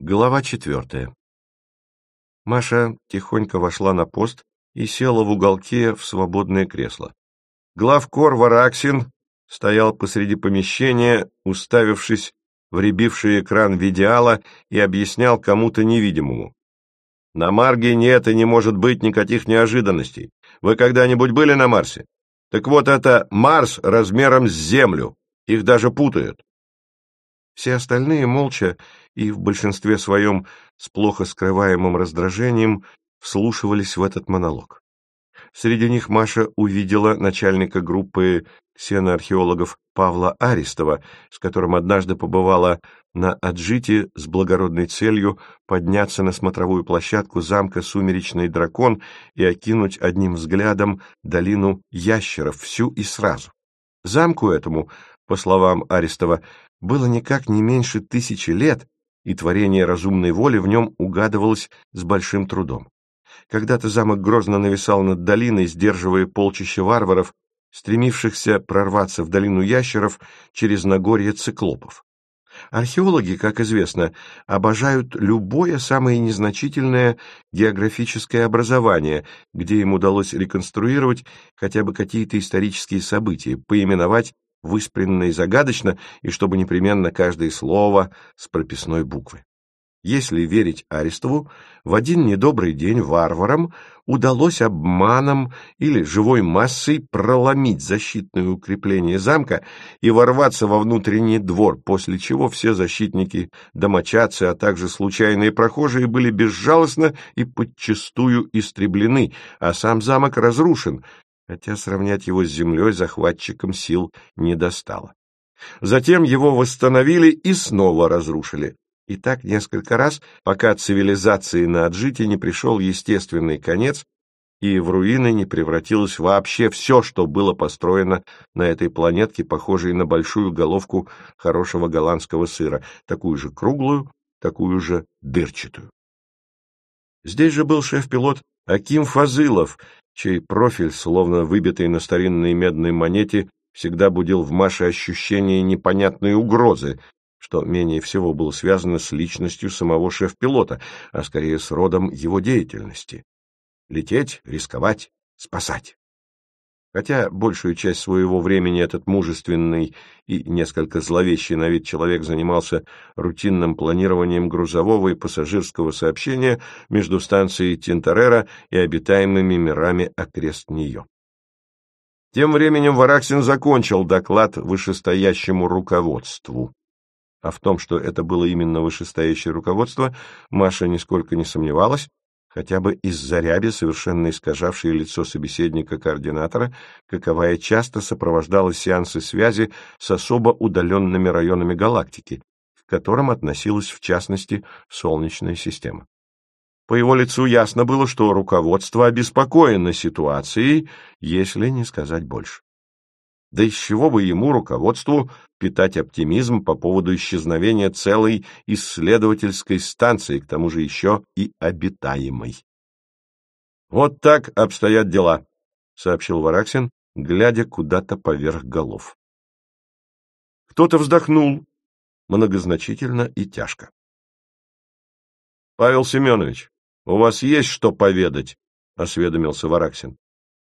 Глава 4. Маша тихонько вошла на пост и села в уголке в свободное кресло. Главкор Вараксин стоял посреди помещения, уставившись в рябивший экран видеала, и объяснял кому-то невидимому. «На Марге нет и не может быть никаких неожиданностей. Вы когда-нибудь были на Марсе? Так вот, это Марс размером с Землю. Их даже путают». Все остальные молча и в большинстве своем с плохо скрываемым раздражением вслушивались в этот монолог. Среди них Маша увидела начальника группы ксеноархеологов Павла Аристова, с которым однажды побывала на Аджите с благородной целью подняться на смотровую площадку замка «Сумеречный дракон» и окинуть одним взглядом долину ящеров всю и сразу. Замку этому, по словам Аристова, было никак не меньше 1000 лет, и творение разумной воли в нем угадывалось с большим трудом. Когда-то замок грозно нависал над долиной, сдерживая полчища варваров, стремившихся прорваться в долину ящеров через Нагорье циклопов. Археологи, как известно, обожают любое самое незначительное географическое образование, где им удалось реконструировать хотя бы какие-то исторические события, поименовать выспренно и загадочно, и чтобы непременно каждое слово с прописной буквы. Если верить Аристову, в один недобрый день варварам удалось обманом или живой массой проломить защитные укрепления замка и ворваться во внутренний двор, после чего все защитники, домочадцы, а также случайные прохожие были безжалостно и подчистую истреблены, а сам замок разрушен, хотя сравнять его с землей захватчикам сил не достало. Затем его восстановили и снова разрушили. И так несколько раз, пока цивилизации на Аджите не пришел естественный конец, и в руины не превратилось вообще все, что было построено на этой планетке, похожей на большую головку хорошего голландского сыра, такую же круглую, такую же дырчатую. Здесь же был шеф-пилот Аким Фазылов, чей профиль, словно выбитый на старинной медной монете, всегда будил в Маше ощущение непонятной угрозы, что менее всего было связано с личностью самого шеф-пилота, а скорее с родом его деятельности. Лететь, рисковать, спасать. Хотя большую часть своего времени этот мужественный и несколько зловещий на вид человек занимался рутинным планированием грузового и пассажирского сообщения между станцией Тинторера и обитаемыми мирами окрест нее. Тем временем Вараксин закончил доклад вышестоящему руководству. А в том, что это было именно вышестоящее руководство, Маша нисколько не сомневалась, хотя бы из-за ряби, совершенно искажавшей лицо собеседника-координатора, каковая часто сопровождала сеансы связи с особо удаленными районами галактики, к которым относилась, в частности, Солнечная система. По его лицу ясно было, что руководство обеспокоено ситуацией, если не сказать больше. Да из чего бы ему, руководству, питать оптимизм по поводу исчезновения целой исследовательской станции, к тому же еще и обитаемой? «Вот так обстоят дела», — сообщил Вараксин, глядя куда-то поверх голов. Кто-то вздохнул многозначительно и тяжко. «Павел Семенович, у вас есть что поведать?» — осведомился Вараксин.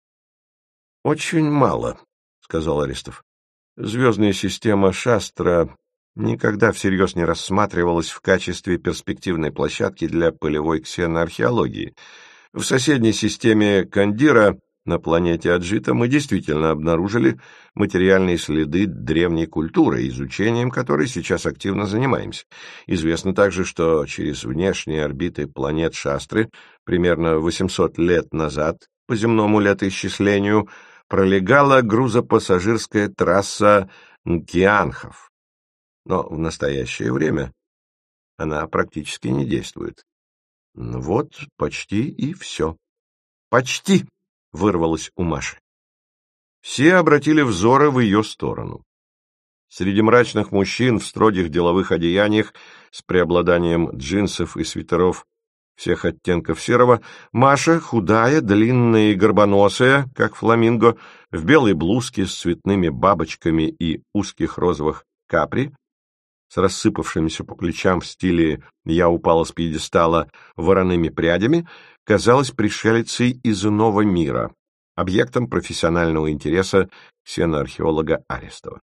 «Очень мало», — сказал Аристов. «Звездная система Шастра никогда всерьез не рассматривалась в качестве перспективной площадки для полевой ксеноархеологии. В соседней системе Кандира на планете Аджита мы действительно обнаружили материальные следы древней культуры, изучением которой сейчас активно занимаемся. Известно также, что через внешние орбиты планет Шастры примерно 800 лет назад, по земному летоисчислению, пролегала грузопассажирская трасса Нкианхов. Но в настоящее время она практически не действует. Вот почти и все. «Почти!» — вырвалось у Маши. Все обратили взоры в ее сторону. Среди мрачных мужчин в строгих деловых одеяниях с преобладанием джинсов и свитеров всех оттенков серого, Маша, худая, длинная и горбоносая, как фламинго, в белой блузке с цветными бабочками и узких розовых капри, с рассыпавшимися по плечам в стиле «я упала с пьедестала» вороными прядями, казалась пришелицей из иного мира, объектом профессионального интереса ксеноархеолога Арестова.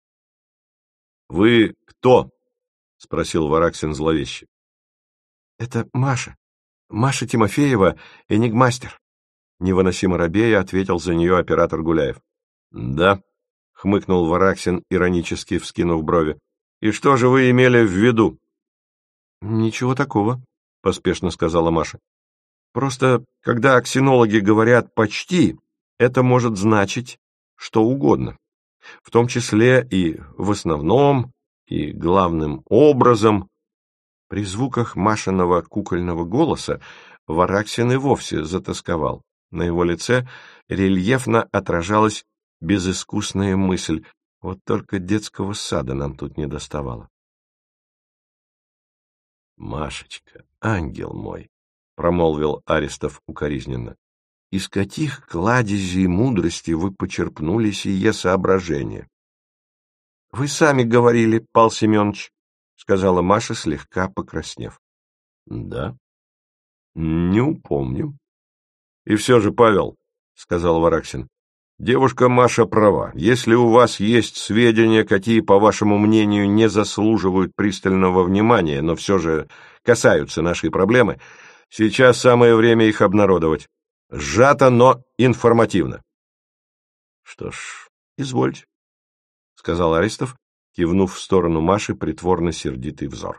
«Вы кто?» — спросил Вараксин зловеще. — Это Маша. Маша Тимофеева, энигмастер. Невыносимо робея ответил за нее оператор Гуляев. — Да, — хмыкнул Вараксин, иронически вскинув брови. — И что же вы имели в виду? — Ничего такого, — поспешно сказала Маша. — Просто, когда ксенологи говорят «почти», это может значить что угодно, в том числе и в основном, и главным образом. При звуках Машиного кукольного голоса Вараксин и вовсе затосковал. На его лице рельефно отражалась безыскусная мысль: вот только детского сада нам тут не доставало. «Машечка, ангел мой!» — промолвил Арестов укоризненно. «Из каких кладезей мудрости вы почерпнули сие соображение?» «Вы сами говорили, Павел Семенович», — сказала Маша, слегка покраснев. — Да? — Не упомню. — И все же, Павел, — сказал Вараксин, — девушка Маша права. Если у вас есть сведения, какие, по вашему мнению, не заслуживают пристального внимания, но все же касаются нашей проблемы, сейчас самое время их обнародовать. Сжато, но информативно. — Что ж, извольте, — сказал Арестов, кивнув в сторону Маши притворно-сердитый взор.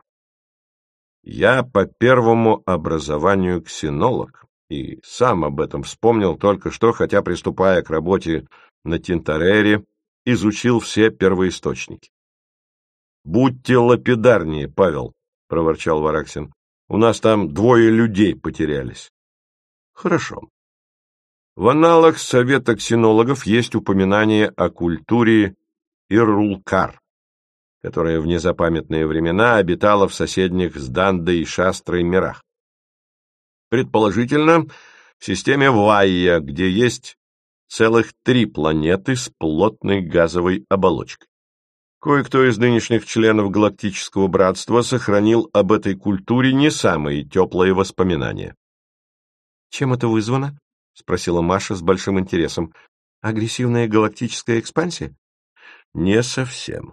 «Я по первому образованию ксенолог, и сам об этом вспомнил только что, хотя, приступая к работе на Тинтарере, изучил все первоисточники». «Будьте лапидарнее, Павел», — проворчал Вараксин. «У нас там 2 людей потерялись». «Хорошо. В аналах Совета ксенологов есть упоминание о культуре Ирулкар, которая в незапамятные времена обитала в соседних с Дандой и Шастрой мирах. Предположительно, в системе Вайя, где есть целых 3 планеты с плотной газовой оболочкой. Кое-кто из нынешних членов Галактического Братства сохранил об этой культуре не самые теплые воспоминания. «Чем это вызвано?» — спросила Маша с большим интересом. «Агрессивная галактическая экспансия?» «Не совсем.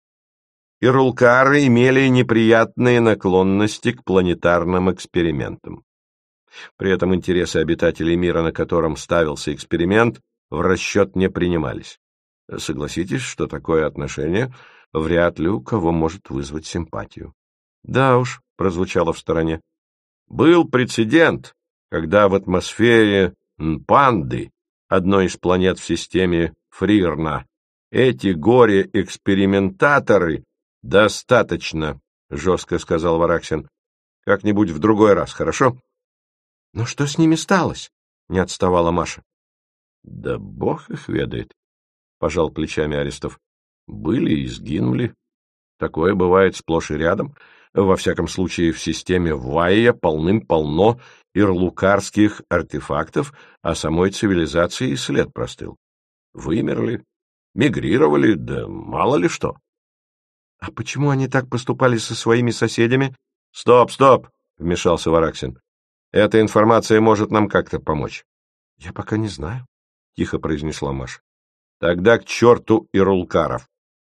Ирулкары имели неприятные наклонности к планетарным экспериментам. При этом интересы обитателей мира, на котором ставился эксперимент, в расчет не принимались. Согласитесь, что такое отношение вряд ли у кого может вызвать симпатию». «Да уж», — прозвучало в стороне. «Был прецедент, когда в атмосфере Нпанды, одной из планет в системе Фрирна, эти горе-экспериментаторы...» «Достаточно», — жестко сказал Вараксин. «Как-нибудь в другой раз, хорошо?» «Но что с ними сталось?» — не отставала Маша. «Да бог их ведает», — пожал плечами Арестов. «Были и сгинули. Такое бывает сплошь и рядом. Во всяком случае, в системе Вайя полным-полно ирлукарских артефактов, а самой цивилизации след простыл. Вымерли, мигрировали, да мало ли что». «А почему они так поступали со своими соседями?» «Стоп, стоп!» — вмешался Вараксин. «Эта информация может нам как-то помочь». «Я пока не знаю», — тихо произнесла Маша. «Тогда к черту ирулкаров».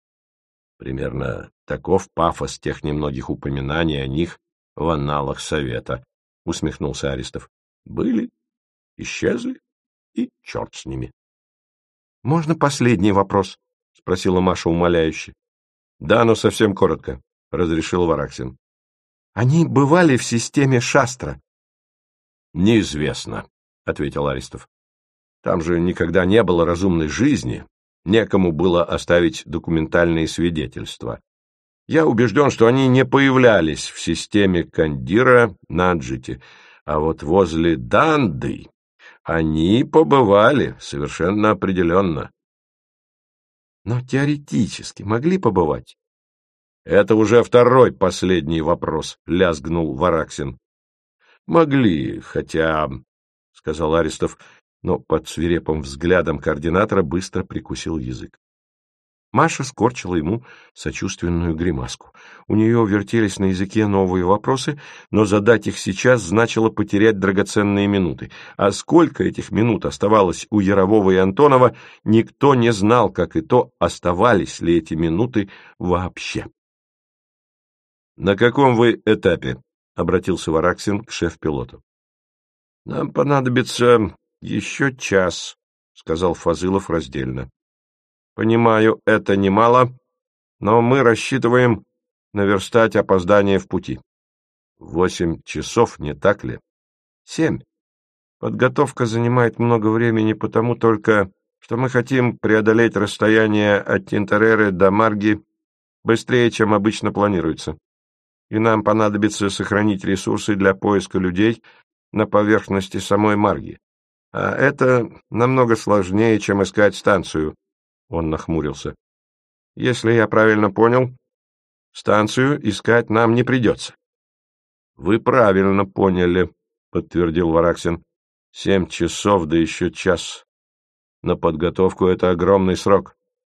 Примерно таков пафос тех немногих упоминаний о них в аналах Совета, — усмехнулся Арестов. «Были, исчезли, и черт с ними». «Можно последний вопрос?» — спросила Маша умоляюще. «Да, но совсем коротко», — разрешил Вараксин. «Они бывали в системе Шастра?» «Неизвестно», — ответил Арестов. «Там же никогда не было разумной жизни, некому было оставить документальные свидетельства. Я убежден, что они не появлялись в системе Кандира на Аджите, а вот возле Данды они побывали совершенно определенно». «Но теоретически могли побывать?» «Это уже второй последний вопрос», — лязгнул Вараксин. «Могли, хотя...» — сказал Арестов, но под свирепым взглядом координатора быстро прикусил язык. Маша скорчила ему сочувственную гримаску. У нее вертелись на языке новые вопросы, но задать их сейчас значило потерять драгоценные минуты. А сколько этих минут оставалось у Ярового и Антонова, никто не знал, как и то, оставались ли эти минуты вообще. «На каком вы этапе?» — обратился Вараксин к шеф-пилоту. «Нам понадобится еще час», — сказал Фазылов раздельно. «Понимаю, это немало, но мы рассчитываем наверстать опоздание в пути. 8 часов, не так ли? 7. Подготовка занимает много времени, потому только, что мы хотим преодолеть расстояние от Тинтереры до Марги быстрее, чем обычно планируется. И нам понадобится сохранить ресурсы для поиска людей на поверхности самой Марги. А это намного сложнее, чем искать станцию». Он нахмурился. «Если я правильно понял, станцию искать нам не придется». «Вы правильно поняли», — подтвердил Вараксин. 7 часов, да еще час. На подготовку это огромный срок.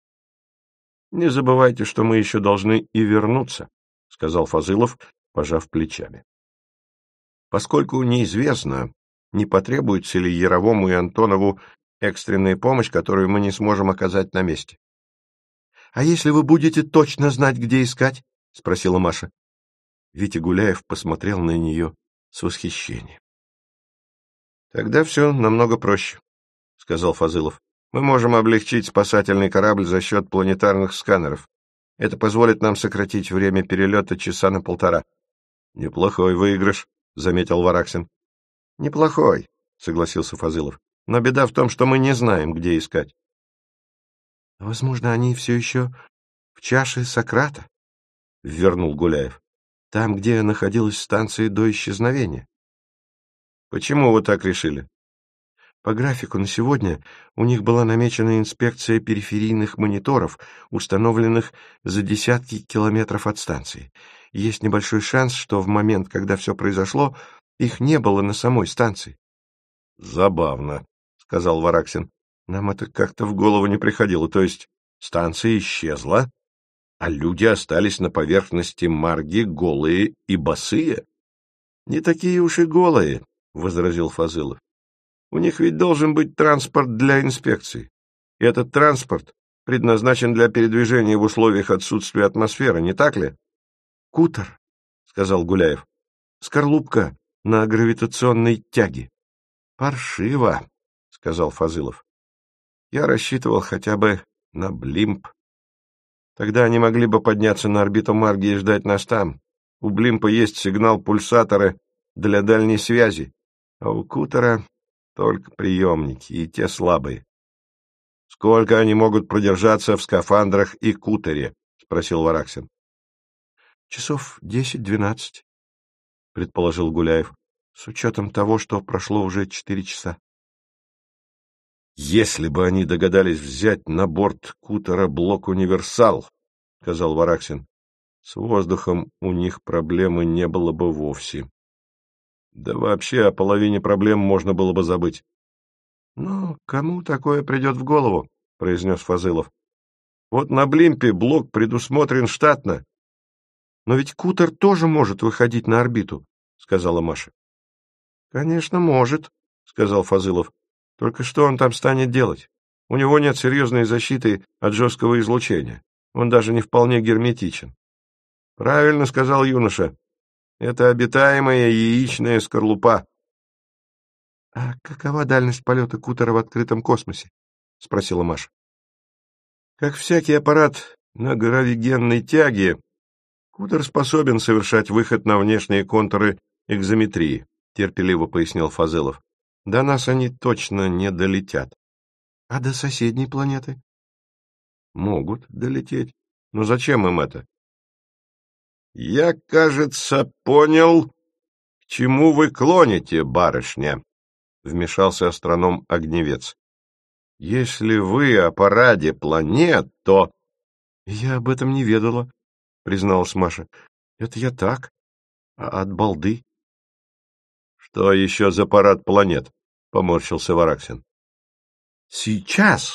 «Не забывайте, что мы еще должны и вернуться», — сказал Фазылов, пожав плечами. «Поскольку неизвестно, не потребуется ли Яровому и Антонову экстренная помощь, которую мы не сможем оказать на месте». «А если вы будете точно знать, где искать?» — спросила Маша. Витя Гуляев посмотрел на нее с восхищением. «Тогда все намного проще», — сказал Фазылов. «Мы можем облегчить спасательный корабль за счет планетарных сканеров. Это позволит нам сократить время перелета часа на 1,5. «Неплохой выигрыш», — заметил Вараксин. «Неплохой», — согласился Фазылов. «Но беда в том, что мы не знаем, где искать». «Возможно, они все еще в чаше Сократа», — ввернул Гуляев. «Там, где находилась станция до исчезновения». «Почему вы так решили?» По графику на сегодня у них была намечена инспекция периферийных мониторов, установленных за десятки километров от станции. Есть небольшой шанс, что в момент, когда все произошло, их не было на самой станции. «Забавно», — сказал Вараксин. «Нам это как-то в голову не приходило. То есть станция исчезла, а люди остались на поверхности Марги голые и босые?» «Не такие уж и голые», — возразил Фазылов. «У них ведь должен быть транспорт для инспекции. И этот транспорт предназначен для передвижения в условиях отсутствия атмосферы, не так ли?» «Кутер», — сказал Гуляев. «Скорлупка на гравитационной тяге». «Паршиво», — сказал Фазылов. «Я рассчитывал хотя бы на Блимп. Тогда они могли бы подняться на орбиту Марги и ждать нас там. У Блимпа есть сигнал-пульсаторы для дальней связи, а у Кутера только приемники, и те слабые». «Сколько они могут продержаться в скафандрах и Кутере?» — спросил Вараксин. «Часов 10-12», — предположил Гуляев, «с учетом того, что прошло уже 4 часа». «Если бы они догадались взять на борт Кутера блок «Универсал», — сказал Вараксин, — «с воздухом у них проблемы не было бы вовсе. Да вообще о половине проблем можно было бы забыть». «Ну, кому такое придет в голову?» — произнес Фазылов. «Вот на Блимпе блок предусмотрен штатно». «Но ведь Кутер тоже может выходить на орбиту», — сказала Маша. «Конечно, может», — сказал Фазылов. «Только что он там станет делать? У него нет серьезной защиты от жесткого излучения. Он даже не вполне герметичен». «Правильно сказал юноша. Это обитаемая яичная скорлупа». «А какова дальность полета Кутера в открытом космосе?» — спросила Маша. «Как всякий аппарат на гравигенной тяге, Кутер способен совершать выход на внешние контуры экзометрии», — терпеливо пояснил Фазылов. «До нас они точно не долетят». «А до соседней планеты?» «Могут долететь. Но зачем им это?» «Я, кажется, понял, к чему вы клоните, барышня», — вмешался астроном-огневец. «Если вы о параде планет, то...» «Я об этом не ведала», — призналась Маша. «Это я так, от балды». «Что еще за парад планет?» — поморщился Вараксин. «Сейчас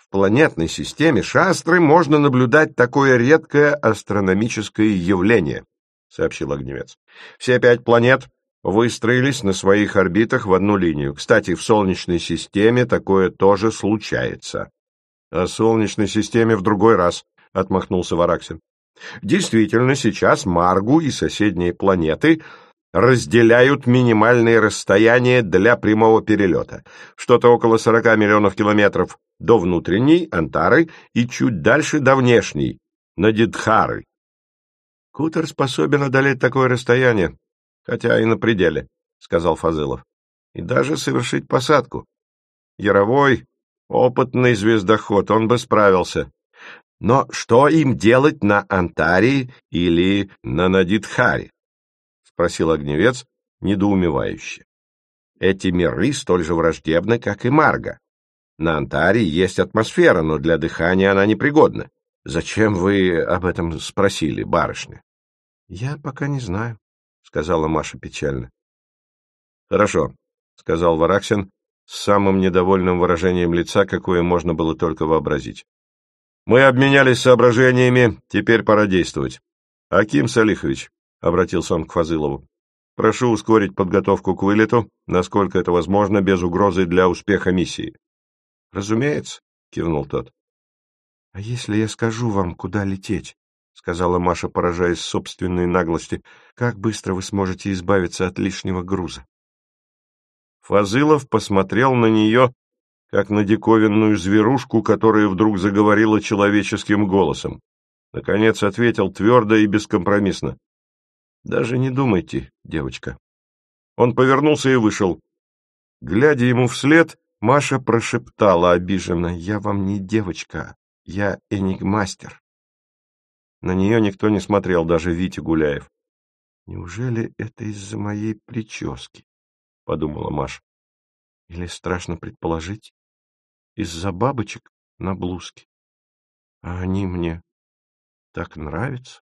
В планетной системе Шастры можно наблюдать такое редкое астрономическое явление, сообщил Огневец. Все 5 планет выстроились на своих орбитах в одну линию. Кстати, в Солнечной системе такое тоже случается. — О Солнечной системе в другой раз, — отмахнулся Вараксин. Действительно, сейчас Маргу и соседние планеты разделяют минимальные расстояния для прямого перелета. Что-то около 40 миллионов километров до внутренней, Антары, и чуть дальше до внешней, Надидхары. Кутер способен одолеть такое расстояние, хотя и на пределе, — сказал Фазылов, — и даже совершить посадку. Яровой, опытный звездоход, он бы справился. Но что им делать на Антарии или на Надидхаре? — спросил Огневец недоумевающе. Эти миры столь же враждебны, как и Марга. На Антарии есть атмосфера, но для дыхания она непригодна. Зачем вы об этом спросили, барышня? — Я пока не знаю, — сказала Маша печально. — Хорошо, — сказал Вараксин с самым недовольным выражением лица, какое можно было только вообразить. Мы обменялись соображениями, теперь пора действовать. — Аким Салихович, — обратился он к Фазылову, — прошу ускорить подготовку к вылету, насколько это возможно, без угрозы для успеха миссии. — Разумеется, — кивнул тот. — А если я скажу вам, куда лететь? — сказала Маша, поражаясь собственной наглости. — Как быстро вы сможете избавиться от лишнего груза? Фазылов посмотрел на нее, как на диковинную зверушку, которая вдруг заговорила человеческим голосом. Наконец ответил твердо и бескомпромиссно. — Даже не думайте, девочка. Он повернулся и вышел. Глядя ему вслед, Маша прошептала обиженно: — Я вам не девочка, я энигмастер. На нее никто не смотрел, даже Витя Гуляев. — Неужели это из-за моей прически? — подумала Маша. — Или, страшно предположить, из-за бабочек на блузке. А они мне так нравятся.